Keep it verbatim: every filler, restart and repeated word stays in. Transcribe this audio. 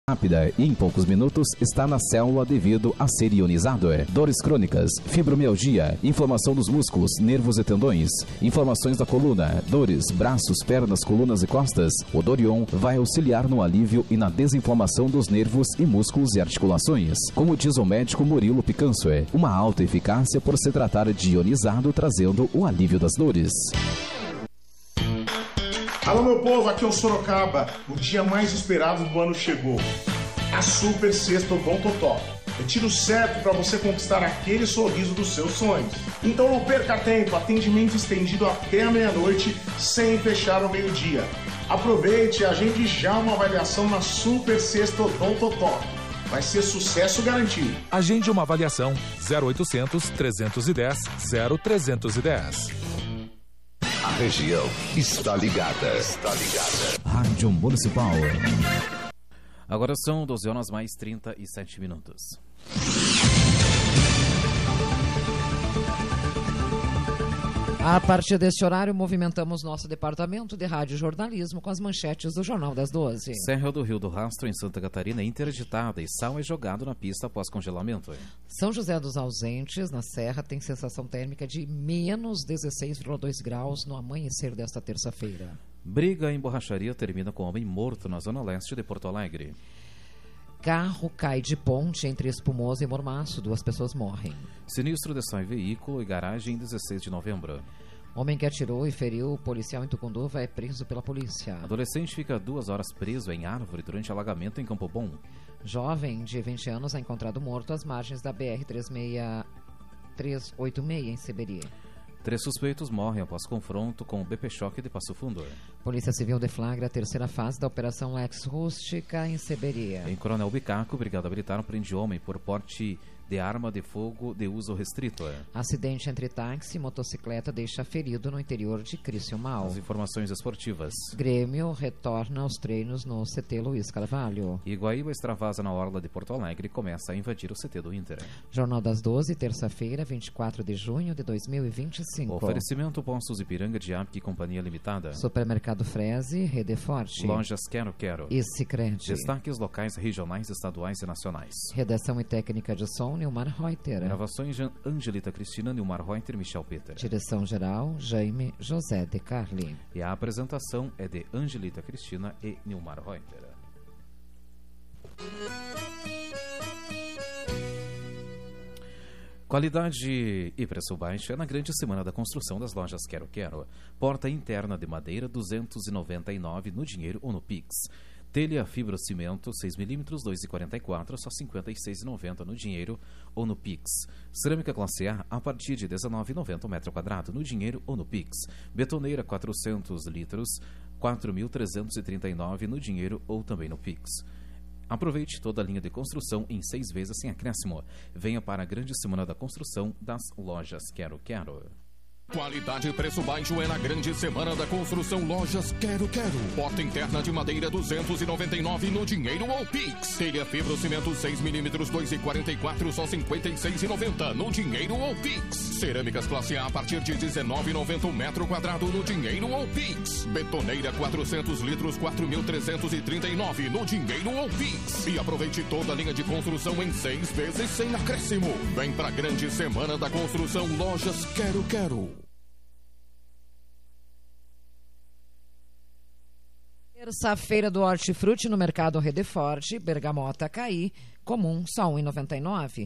rápida e em poucos minutos está na célula devido a ser ionizado. Dores crônicas, fibromialgia, inflamação dos músculos, nervos e tendões, inflamações da coluna, dores, braços, pernas, colunas e costas. O Dorion vai auxiliar no alívio e na desinflamação dos nervos e músculos e articulações. Como diz o médico Murilo Picanso, uma alta eficácia por se tratar de ionizado, trazendo o alívio das dores. Alô, meu povo, aqui é o Sorocaba. O dia mais esperado do ano chegou. A Super Sexta Odontotop. É tiro certo para você conquistar aquele sorriso dos seus sonhos. Então não perca tempo, atendimento estendido até a meia-noite, sem fechar ao meio-dia. Aproveite e agende já uma avaliação na Super Sexta Odontotop. Vai ser sucesso garantido. Agende uma avaliação zero oitocentos, trezentos e dez, zero trezentos e dez. A região está ligada. Está ligada. Rádio Municipal. Agora são doze horas mais trinta e sete minutos. A partir deste horário, movimentamos nosso departamento de rádio jornalismo com as manchetes do Jornal das doze. Serra do Rio do Rastro, em Santa Catarina, é interditada e sal é jogado na pista após congelamento. São José dos Ausentes, na Serra, tem sensação térmica de menos dezesseis vírgula dois graus no amanhecer desta terça-feira. Briga em borracharia termina com homem morto na zona leste de Porto Alegre. Carro cai de ponte entre Espumoso e Mormaço. Duas pessoas morrem. Sinistro destrói veículo e garagem em dezesseis de novembro. Homem que atirou e feriu o policial em Tucunduva é preso pela polícia. Adolescente fica duas horas preso em árvore durante alagamento em Campo Bom. Jovem de vinte anos é encontrado morto às margens da B R trezentos e oitenta e seis em Seberi. Três suspeitos morrem após confronto com o B P Choque de Passo Fundo. Polícia Civil deflagra a terceira fase da Operação Lex Rústica em Seberi. Em Coronel Bicaco, Brigada Militar prende homem por porte de arma de fogo de uso restrito. Acidente entre táxi e motocicleta deixa ferido no interior de Criciúmal. As informações esportivas. Grêmio retorna aos treinos no C T Luiz Carvalho. Iguaíba extravasa na orla de Porto Alegre e começa a invadir o C T do Inter. Jornal das doze, terça-feira, vinte e quatro de junho de dois mil e vinte e cinco. Oferecimento Postos Ipiranga de Apque Companhia Limitada. Supermercado Freze, Rede Forte. Lojas Quero Quero. E Sicredi. Destaques locais, regionais, estaduais e nacionais. Redação e técnica de som, Nilmar Reuter. Gravações, Angelita Cristina, Nilmar Reuter, Michel Peter. Direção-geral, Jaime José de Carli. E a apresentação é de Angelita Cristina e Nilmar Reuter. Qualidade e preço baixo é na grande semana da construção das lojas Quero Quero. Porta interna de madeira duzentos e noventa e nove no dinheiro ou no Pix. Telha fibrocimento seis milímetros, dois e quarenta e quatro, só cinquenta e seis reais e noventa centavos no dinheiro ou no Pix. Cerâmica classe A a partir de dezenove reais e noventa centavos o metro quadrado no dinheiro ou no Pix. Betoneira quatrocentos litros, quatro mil trezentos e trinta e nove reais no dinheiro ou também no Pix. Aproveite toda a linha de construção em seis vezes sem acréscimo. Venha para a grande semana da construção das lojas Quero Quero. Qualidade e preço baixo é na grande semana da construção Lojas Quero Quero. Porta interna de madeira duzentos e noventa e nove no dinheiro ou Pix. Telha fibrocimento seis milímetros, dois e quarenta e quatro, só cinquenta e seis reais e noventa centavos no dinheiro ou Pix. Cerâmicas classe A a partir de dezenove reais e noventa centavos o metro quadrado no dinheiro ou Pix. Betoneira quatrocentos litros, quatro mil trezentos e trinta e nove no dinheiro ou Pix. E aproveite toda a linha de construção em seis vezes sem acréscimo. Vem pra grande semana da construção Lojas Quero Quero. Terça-feira do hortifruti no mercado Rede Forte, bergamota caí, comum só um real e noventa e nove